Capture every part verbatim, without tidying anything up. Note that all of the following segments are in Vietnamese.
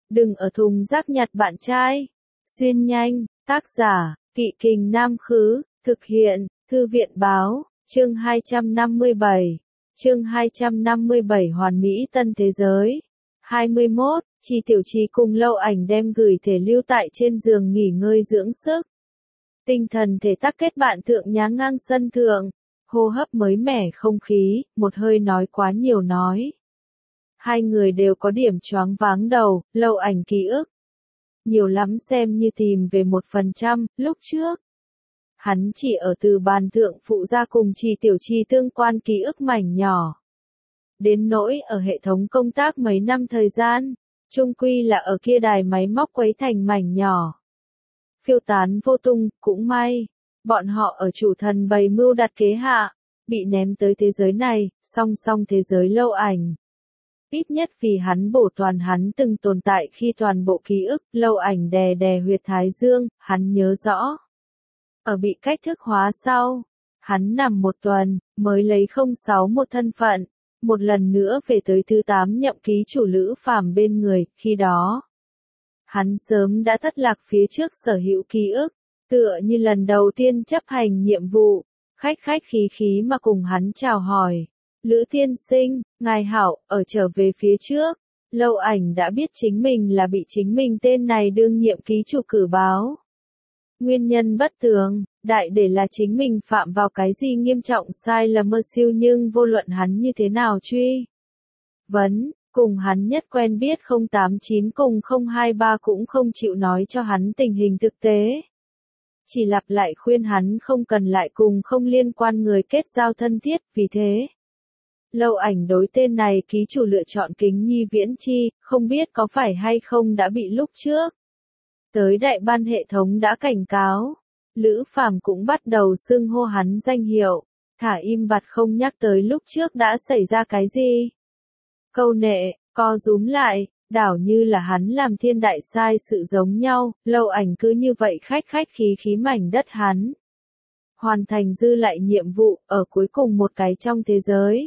Đừng ở thùng rác nhặt bạn trai. Xuyên nhanh, tác giả, Kỵ Kình Nam Khứ, thực hiện, Thư viện Báo, chương hai trăm năm mươi bảy. Chương hai trăm năm mươi bảy Hoàn Mỹ Tân Thế Giới. hai mươi mốt, Chi Tiểu Chi cùng Lâu Ảnh đem gửi thể lưu tại trên giường nghỉ ngơi dưỡng sức. Tinh thần thể tác kết bạn thượng nhá ngang sân thượng, hô hấp mới mẻ không khí, một hơi nói quá nhiều nói. Hai người đều có điểm choáng váng đầu, Lâu Ảnh ký ức. Nhiều lắm xem như tìm về một phần trăm, lúc trước. Hắn chỉ ở từ bàn thượng phụ ra cùng Chi Tiểu Chi tương quan ký ức mảnh nhỏ. Đến nỗi ở hệ thống công tác mấy năm thời gian, chung quy là ở kia đài máy móc quấy thành mảnh nhỏ. Phiêu tán vô tung, cũng may. Bọn họ ở chủ thần bày mưu đặt kế hạ, bị ném tới thế giới này, song song thế giới Lâu Ảnh. Ít nhất vì hắn bổ toàn hắn từng tồn tại khi toàn bộ ký ức, Lâu Ảnh đè đè huyệt thái dương, hắn nhớ rõ. Ở bị cách thức hóa sau, hắn nằm một tuần, mới lấy không sáu một thân phận, một lần nữa về tới thứ tám nhậm ký chủ Lữ Phàm bên người, khi đó. Hắn sớm đã thất lạc phía trước sở hữu ký ức, tựa như lần đầu tiên chấp hành nhiệm vụ, khách khách khí khí mà cùng hắn chào hỏi. Lữ tiên sinh, ngài hảo, ở trở về phía trước, Lâu Ảnh đã biết chính mình là bị chính mình tên này đương nhiệm ký chủ cử báo. Nguyên nhân bất thường, đại để là chính mình phạm vào cái gì nghiêm trọng sai lầm mơ siêu nhưng vô luận hắn như thế nào truy. Vấn, cùng hắn nhất quen biết không tám chín cùng không hai ba cũng không chịu nói cho hắn tình hình thực tế. Chỉ lặp lại khuyên hắn không cần lại cùng không liên quan người kết giao thân thiết, vì thế. Lâu Ảnh đối tên này ký chủ lựa chọn Kính Nhi Viễn Chi, không biết có phải hay không đã bị lúc trước. Tới đại ban hệ thống đã cảnh cáo, Lữ Phàm cũng bắt đầu xưng hô hắn danh hiệu, thả im bặt không nhắc tới lúc trước đã xảy ra cái gì. Câu nệ, co rúm lại, đảo như là hắn làm thiên đại sai sự giống nhau, Lâu Ảnh cứ như vậy khách khách khí khí mảnh đất hắn. Hoàn thành dư lại nhiệm vụ, ở cuối cùng một cái trong thế giới.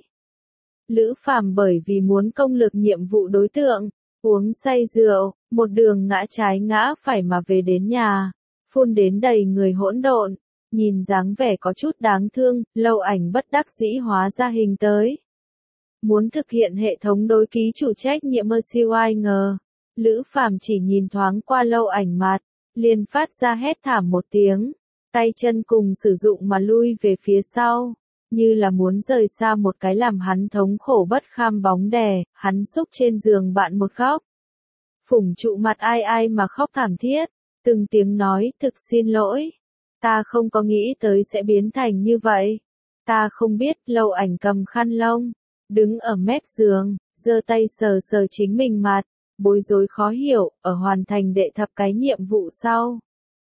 Lữ Phàm bởi vì muốn công lược nhiệm vụ đối tượng, uống say rượu, một đường ngã trái ngã phải mà về đến nhà, phun đến đầy người hỗn độn, nhìn dáng vẻ có chút đáng thương, Lâu Ảnh bất đắc dĩ hóa ra hình tới. Muốn thực hiện hệ thống đối ký chủ trách nhiệm mơ siêu ai ngờ, Lữ Phàm chỉ nhìn thoáng qua Lâu Ảnh mặt, liền phát ra hét thảm một tiếng, tay chân cùng sử dụng mà lui về phía sau. Như là muốn rời xa một cái làm hắn thống khổ bất kham bóng đè, hắn xúc trên giường bạn một khóc. Phủng trụ mặt ai ai mà khóc thảm thiết, từng tiếng nói, thực xin lỗi. Ta không có nghĩ tới sẽ biến thành như vậy. Ta không biết. Lâu Ảnh cầm khăn lông, đứng ở mép giường, giơ tay sờ sờ chính mình mặt, bối rối khó hiểu, ở hoàn thành đệ thập cái nhiệm vụ sau.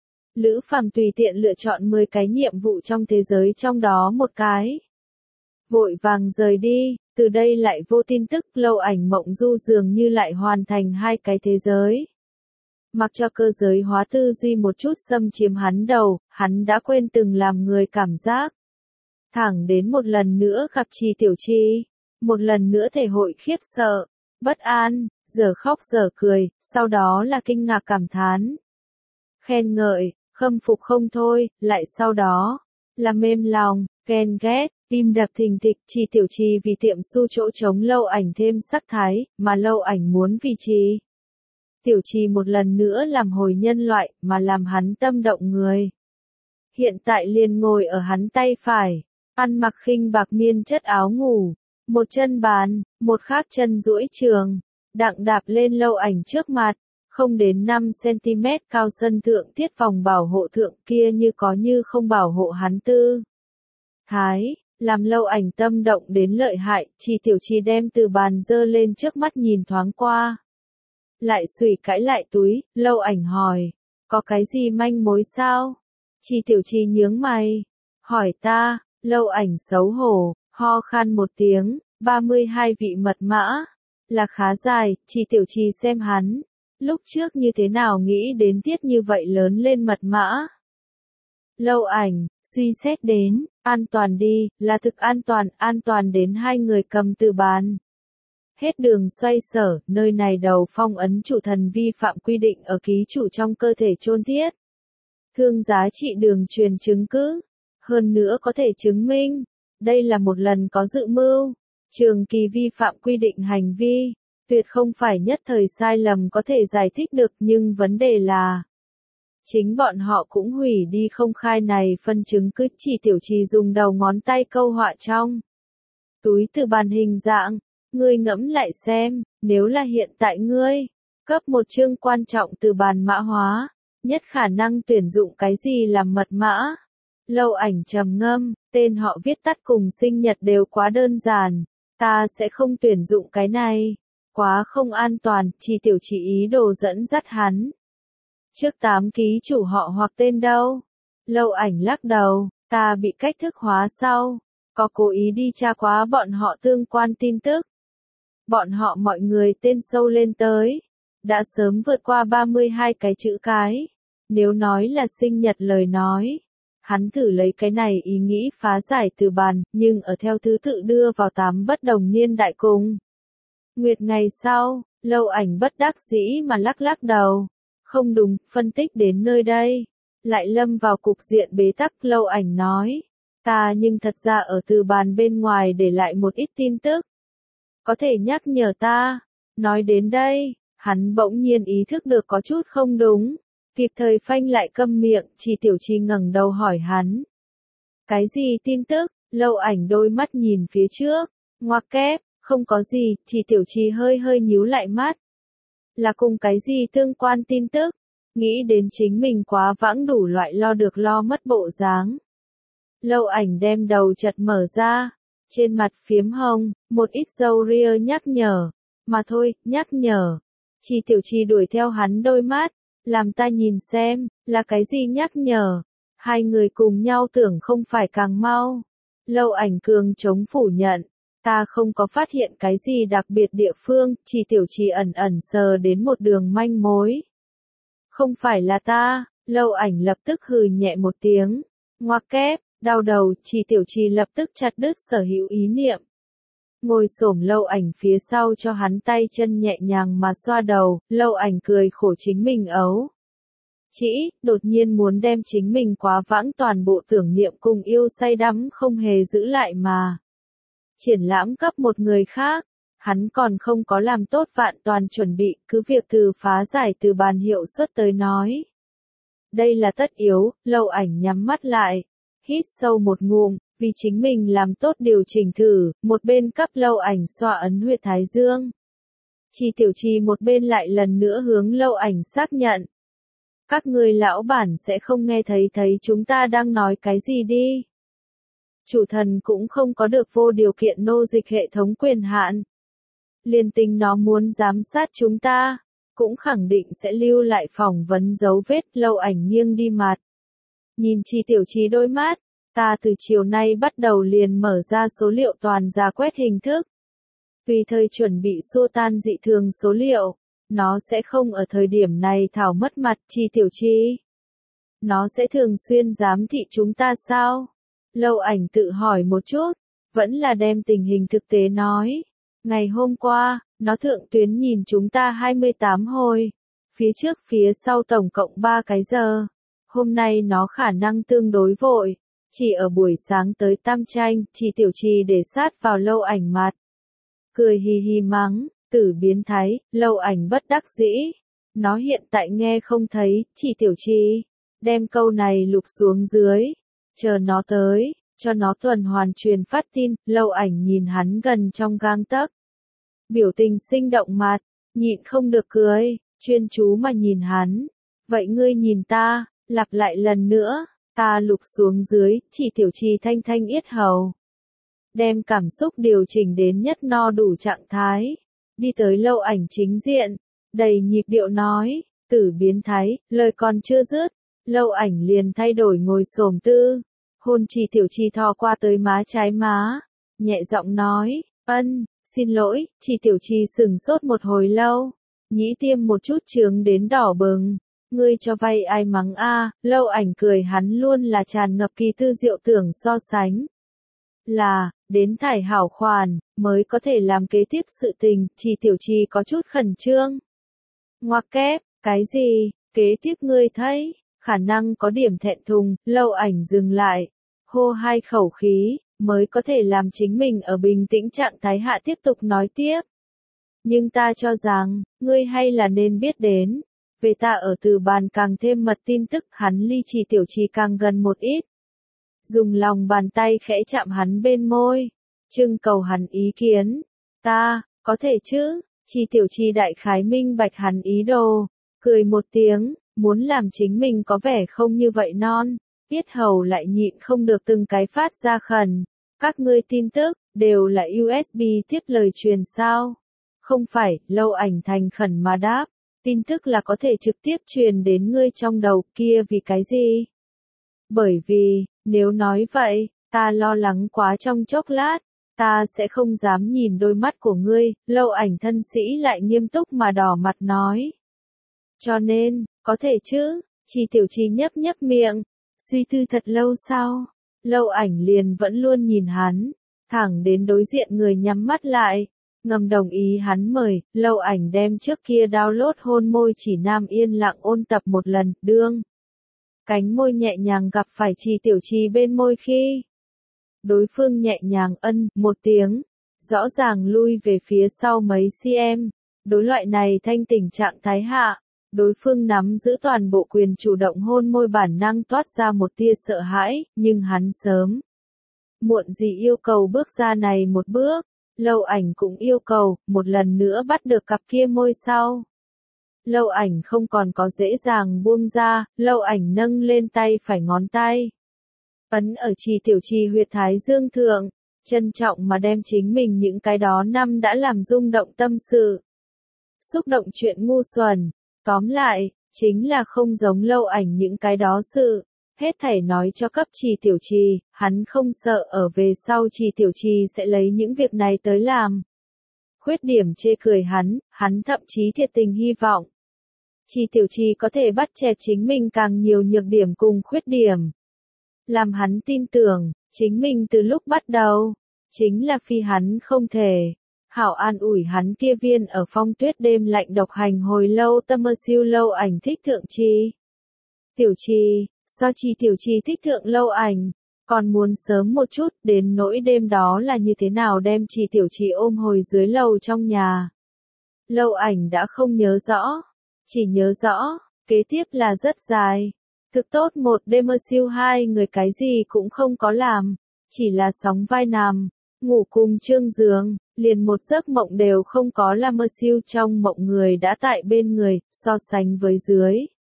Lữ Phàm tùy tiện lựa chọn mười cái nhiệm vụ trong thế giới trong đó một cái. Vội vàng rời đi, từ đây lại vô tin tức, Lâu Ảnh mộng du dường như lại hoàn thành hai cái thế giới. Mặc cho cơ giới hóa tư duy một chút xâm chiếm hắn đầu, hắn đã quên từng làm người cảm giác. Thẳng đến một lần nữa gặp Chi Tiểu Chi, một lần nữa thể hội khiếp sợ, bất an, giờ khóc giờ cười, sau đó là kinh ngạc cảm thán. Khen ngợi, khâm phục không thôi, lại sau đó, là mềm lòng, ghen ghét, tim đập thình thịch. Chi Tiểu Chi vì tiệm su chỗ trống Lâu Ảnh thêm sắc thái, mà Lâu Ảnh muốn vì Chi Tiểu Chi một lần nữa làm hồi nhân loại, mà làm hắn tâm động người. Hiện tại liền ngồi ở hắn tay phải, ăn mặc khinh bạc miên chất áo ngủ, một chân bàn, một khác chân duỗi trường, đặng đạp lên Lâu Ảnh trước mặt. Không đến năm xăng-ti-mét cao sân thượng thiết phòng bảo hộ thượng kia như có như không bảo hộ hắn tư. Thái, làm Lâu Ảnh tâm động đến lợi hại, Chi Tiểu Chi đem từ bàn dơ lên trước mắt nhìn thoáng qua. Lại sủi cãi lại túi, Lâu Ảnh hỏi, có cái gì manh mối sao? Chi Tiểu Chi nhướng mày, hỏi ta. Lâu Ảnh xấu hổ, ho khan một tiếng, ba mươi hai vị mật mã, là khá dài. Chi Tiểu Chi xem hắn. Lúc trước như thế nào nghĩ đến tiết như vậy lớn lên mật mã. Lâu Ảnh, suy xét đến, an toàn đi, là thực an toàn, an toàn đến hai người cầm từ bàn. Hết đường xoay sở, nơi này đầu phong ấn chủ thần vi phạm quy định ở ký chủ trong cơ thể chôn thiết. Thương giá trị đường truyền chứng cứ. Hơn nữa có thể chứng minh, đây là một lần có dự mưu, trường kỳ vi phạm quy định hành vi, tuyệt không phải nhất thời sai lầm có thể giải thích được, nhưng vấn đề là chính bọn họ cũng hủy đi không khai này phân chứng cứ. Chỉ tiểu trì dùng đầu ngón tay câu họa trong túi từ bàn hình dạng, ngươi ngẫm lại xem, nếu là hiện tại ngươi cấp một chương quan trọng từ bàn mã hóa, nhất khả năng tuyển dụng cái gì làm mật mã? Lâu Ảnh trầm ngâm, tên họ viết tắt cùng sinh nhật đều quá đơn giản, ta sẽ không tuyển dụng cái này, quá không an toàn. Chỉ tiểu chỉ ý đồ dẫn dắt hắn. Trước tám ký chủ họ hoặc tên đâu? Lâu Ảnh lắc đầu, ta bị cách thức hóa sau, có cố ý đi tra quá bọn họ tương quan tin tức. Bọn họ mọi người tên sâu lên tới, đã sớm vượt qua ba mươi hai cái chữ cái. Nếu nói là sinh nhật lời nói, hắn thử lấy cái này ý nghĩ phá giải từ bàn, nhưng ở theo thứ tự đưa vào tám bất đồng niên đại cùng. Nguyệt ngày sau, Lâu Ảnh bất đắc dĩ mà lắc lắc đầu. Không đúng, phân tích đến nơi đây, lại lâm vào cục diện bế tắc. Lâu Ảnh nói, ta nhưng thật ra ở từ bàn bên ngoài để lại một ít tin tức. Có thể nhắc nhở ta. Nói đến đây, hắn bỗng nhiên ý thức được có chút không đúng. Kịp thời phanh lại câm miệng. Chỉ tiểu trì ngẩng đầu hỏi hắn. Cái gì tin tức? Lâu Ảnh đôi mắt nhìn phía trước. Ngoặc kép, không có gì. Chỉ tiểu trì hơi hơi nhíu lại mắt. Là cùng cái gì tương quan tin tức? Nghĩ đến chính mình quá vãng đủ loại lo được lo mất bộ dáng. Lâu Ảnh đem đầu chật mở ra. Trên mặt phiếm hồng, một ít râu ria nhắc nhở. Mà thôi, nhắc nhở. Chỉ tiểu trì đuổi theo hắn đôi mắt. Làm ta nhìn xem, là cái gì nhắc nhở. Hai người cùng nhau tưởng không phải càng mau. Lâu Ảnh cường chống phủ nhận. Ta không có phát hiện cái gì đặc biệt địa phương. Chỉ tiểu trì ẩn ẩn sờ đến một đường manh mối. Không phải là ta. Lâu Ảnh lập tức hừ nhẹ một tiếng. Ngoặc kép, đau đầu. Chỉ tiểu trì lập tức chặt đứt sở hữu ý niệm. Ngồi xổm Lâu Ảnh phía sau cho hắn tay chân nhẹ nhàng mà xoa đầu. Lâu Ảnh cười khổ chính mình ấu. Chỉ, đột nhiên muốn đem chính mình quá vãng toàn bộ tưởng niệm cùng yêu say đắm không hề giữ lại mà. Triển lãm cấp một người khác. Hắn còn không có làm tốt vạn toàn chuẩn bị, cứ việc từ phá giải từ bàn hiệu suất tới nói. Đây là tất yếu. Lâu Ảnh nhắm mắt lại. Hít sâu một ngụm, vì chính mình làm tốt điều chỉnh thử, một bên cấp Lâu Ảnh xoa ấn huyệt thái dương. Chỉ tiểu trì một bên lại lần nữa hướng Lâu Ảnh xác nhận. Các người lão bản sẽ không nghe thấy thấy chúng ta đang nói cái gì đi. Chủ thần cũng không có được vô điều kiện nô dịch hệ thống quyền hạn. Liên tính nó muốn giám sát chúng ta, cũng khẳng định sẽ lưu lại phỏng vấn dấu vết. Lâu Ảnh nghiêng đi mặt. Nhìn Chỉ tiểu trì đôi mắt. Ta từ chiều nay bắt đầu liền mở ra số liệu toàn ra quét hình thức. Tùy thời chuẩn bị xua tan dị thường số liệu. Nó sẽ không ở thời điểm này thảo mất mặt. Chỉ tiểu trì. Nó sẽ thường xuyên giám thị chúng ta sao? Lâu Ảnh tự hỏi một chút. Vẫn là đem tình hình thực tế nói. Ngày hôm qua, nó thượng tuyến nhìn chúng ta hai mươi tám hồi. Phía trước phía sau tổng cộng ba cái giờ. Hôm nay nó khả năng tương đối vội. Chỉ ở buổi sáng tới Tam Tranh, Chỉ tiểu trì để sát vào Lâu Ảnh mặt. Cười hì hì mắng, tử biến thái. Lâu Ảnh bất đắc dĩ. Nó hiện tại nghe không thấy. Chỉ tiểu trì. Đem câu này lục xuống dưới. Chờ nó tới, cho nó tuần hoàn truyền phát tin. Lâu Ảnh nhìn hắn gần trong gang tấc. Biểu tình sinh động mặt, nhịn không được cười, chuyên chú mà nhìn hắn. Vậy ngươi nhìn ta, lặp lại lần nữa. Ta lục xuống dưới. Chỉ tiểu trì thanh thanh yết hầu. Đem cảm xúc điều chỉnh đến nhất no đủ trạng thái. Đi tới Lâu Ảnh chính diện. Đầy nhịp điệu nói. Tử biến thái. Lời còn chưa dứt. Lâu Ảnh liền thay đổi ngồi xổm tư. Hôn Chỉ tiểu trì thò qua tới má trái má. Nhẹ giọng nói. Ân, xin lỗi. Chỉ tiểu trì sửng sốt một hồi lâu. Nhĩ tiêm một chút trướng đến đỏ bừng. Ngươi cho vay ai mắng a? À? Lâu Ảnh cười hắn luôn là tràn ngập kỳ tư diệu tưởng so sánh. Là, đến thải hảo khoản, mới có thể làm kế tiếp sự tình, Trì Tiểu Trì có chút khẩn trương. Ngoặc kép, cái gì, kế tiếp ngươi thấy, khả năng có điểm thẹn thùng, Lâu Ảnh dừng lại, hô hai khẩu khí, mới có thể làm chính mình ở bình tĩnh trạng thái hạ tiếp tục nói tiếp. Nhưng ta cho rằng, ngươi hay là nên biết đến, về ta ở từ bàn càng thêm mật tin tức, hắn ly Trì Tiểu Trì càng gần một ít. Dùng lòng bàn tay khẽ chạm hắn bên môi, trưng cầu hắn ý kiến. Ta, có thể chứ, Trì Tiểu Trì đại khái minh bạch hắn ý đồ, cười một tiếng, muốn làm chính mình có vẻ không như vậy non, yết hầu lại nhịn không được từng cái phát ra khẩn. Các ngươi tin tức, đều là u ét bê tiếp lời truyền sao? Không phải, Lâu Ảnh thành khẩn mà đáp, tin tức là có thể trực tiếp truyền đến ngươi trong đầu kia vì cái gì? Bởi vì, nếu nói vậy, ta lo lắng quá trong chốc lát, ta sẽ không dám nhìn đôi mắt của ngươi, Lâu Ảnh thân sĩ lại nghiêm túc mà đỏ mặt nói. Cho nên, có thể chứ, Trì Tiểu Trì nhấp nhấp miệng, suy tư thật lâu sau, Lâu Ảnh liền vẫn luôn nhìn hắn, thẳng đến đối diện người nhắm mắt lại, ngầm đồng ý hắn mời, Lâu Ảnh đem trước kia download hôn môi chỉ nam yên lặng ôn tập một lần, đương. Cánh môi nhẹ nhàng gặp phải Trì Tiểu Trì bên môi khi đối phương nhẹ nhàng ân một tiếng, rõ ràng lui về phía sau mấy cm, đối loại này thanh tỉnh trạng thái hạ, đối phương nắm giữ toàn bộ quyền chủ động hôn môi bản năng toát ra một tia sợ hãi, nhưng hắn sớm muộn gì yêu cầu bước ra này một bước, Lâu Ảnh cũng yêu cầu, một lần nữa bắt được cặp kia môi sau. Lâu Ảnh không còn có dễ dàng buông ra, Lâu Ảnh nâng lên tay phải ngón tay. Ấn ở Trì Tiểu Trì huyệt thái dương thượng, trân trọng mà đem chính mình những cái đó năm đã làm rung động tâm sự. Xúc động chuyện ngu xuẩn, tóm lại, chính là không giống Lâu Ảnh những cái đó sự. Hết thảy nói cho cấp Trì Tiểu Trì, hắn không sợ ở về sau Trì Tiểu Trì sẽ lấy những việc này tới làm. Khuyết điểm chê cười hắn, hắn thậm chí thiệt tình hy vọng. Trì Tiểu Trì có thể bắt chẹt chính mình càng nhiều nhược điểm cùng khuyết điểm. Làm hắn tin tưởng, chính mình từ lúc bắt đầu, chính là phi hắn không thể. Hảo an ủi hắn kia viên ở phong tuyết đêm lạnh độc hành hồi lâu tâm mơ siêu Lâu Ảnh thích thượng Trì Tiểu Trì, do Trì Tiểu Trì thích thượng Lâu Ảnh, còn muốn sớm một chút, đến nỗi đêm đó là như thế nào đem Trì Tiểu Trì ôm hồi dưới lầu trong nhà. Lâu Ảnh đã không nhớ rõ, chỉ nhớ rõ, kế tiếp là rất dài. Thực tốt một đêm mơ siêu hai người cái gì cũng không có làm, chỉ là sóng vai nằm, ngủ cùng trương giường, liền một giấc mộng đều không có là mơ siêu trong mộng người đã tại bên người, so sánh với dưới.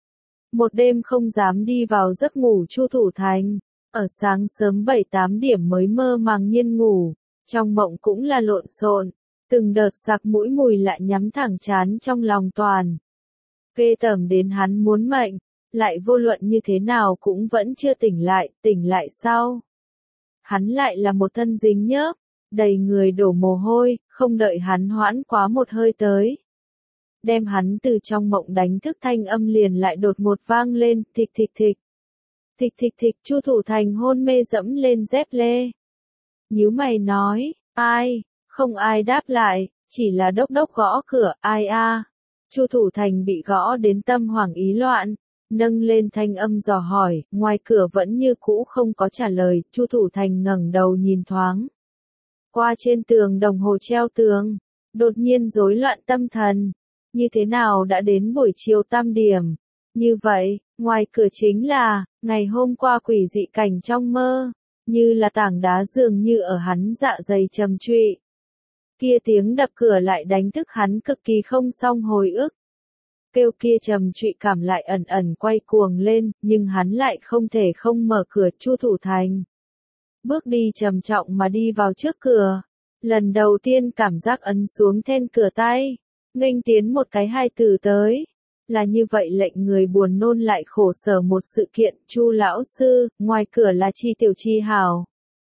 Một đêm không dám đi vào giấc ngủ Chu Thủ Thành, ở sáng sớm bảy tám điểm mới mơ màng nhiên ngủ, trong mộng cũng là lộn xộn, từng đợt sặc mũi mùi lại nhắm thẳng chán trong lòng toàn. Ghê tởm đến hắn muốn mệnh, lại vô luận như thế nào cũng vẫn chưa tỉnh lại, tỉnh lại sau. Hắn lại là một thân dính nhớp, đầy người đổ mồ hôi, không đợi hắn hoãn quá một hơi tới. Đem hắn từ trong mộng đánh thức thanh âm liền lại đột ngột vang lên, thịch thịch thịch. Thịch thịch thịch, Chu Thủ Thành hôn mê dẫm lên dép lê. Nhíu mày nói, ai, không ai đáp lại, chỉ là đốc đốc gõ cửa, ai a. Chu Thủ Thành bị gõ đến tâm hoảng ý loạn, nâng lên thanh âm dò hỏi, ngoài cửa vẫn như cũ không có trả lời, Chu Thủ Thành ngẩng đầu nhìn thoáng. Qua trên tường đồng hồ treo tường, đột nhiên rối loạn tâm thần. Như thế nào đã đến buổi chiều tam điểm? Như vậy, ngoài cửa chính là, ngày hôm qua quỷ dị cảnh trong mơ, như là tảng đá dường như ở hắn dạ dày trầm trụy. Kia tiếng đập cửa lại đánh thức hắn cực kỳ không xong hồi ức. Kêu kia trầm trụy cảm lại ẩn ẩn quay cuồng lên, nhưng hắn lại không thể không mở cửa. Chu Thủ Thành bước đi trầm trọng mà đi vào trước cửa. Lần đầu tiên cảm giác ấn xuống then cửa tay, nghênh tiến một cái hai từ tới. Là như vậy lệnh người buồn nôn lại khổ sở một sự kiện. Chu lão sư, ngoài cửa là Trì Tiểu Trì hảo.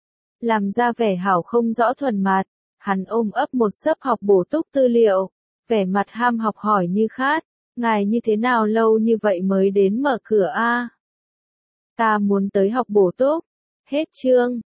Làm ra vẻ hảo không rõ thuần mặt, hắn ôm ấp một xấp học bổ túc tư liệu, vẻ mặt ham học hỏi như khát. Ngài như thế nào lâu như vậy mới đến mở cửa a? Ta muốn tới học bổ túc. Hết chương.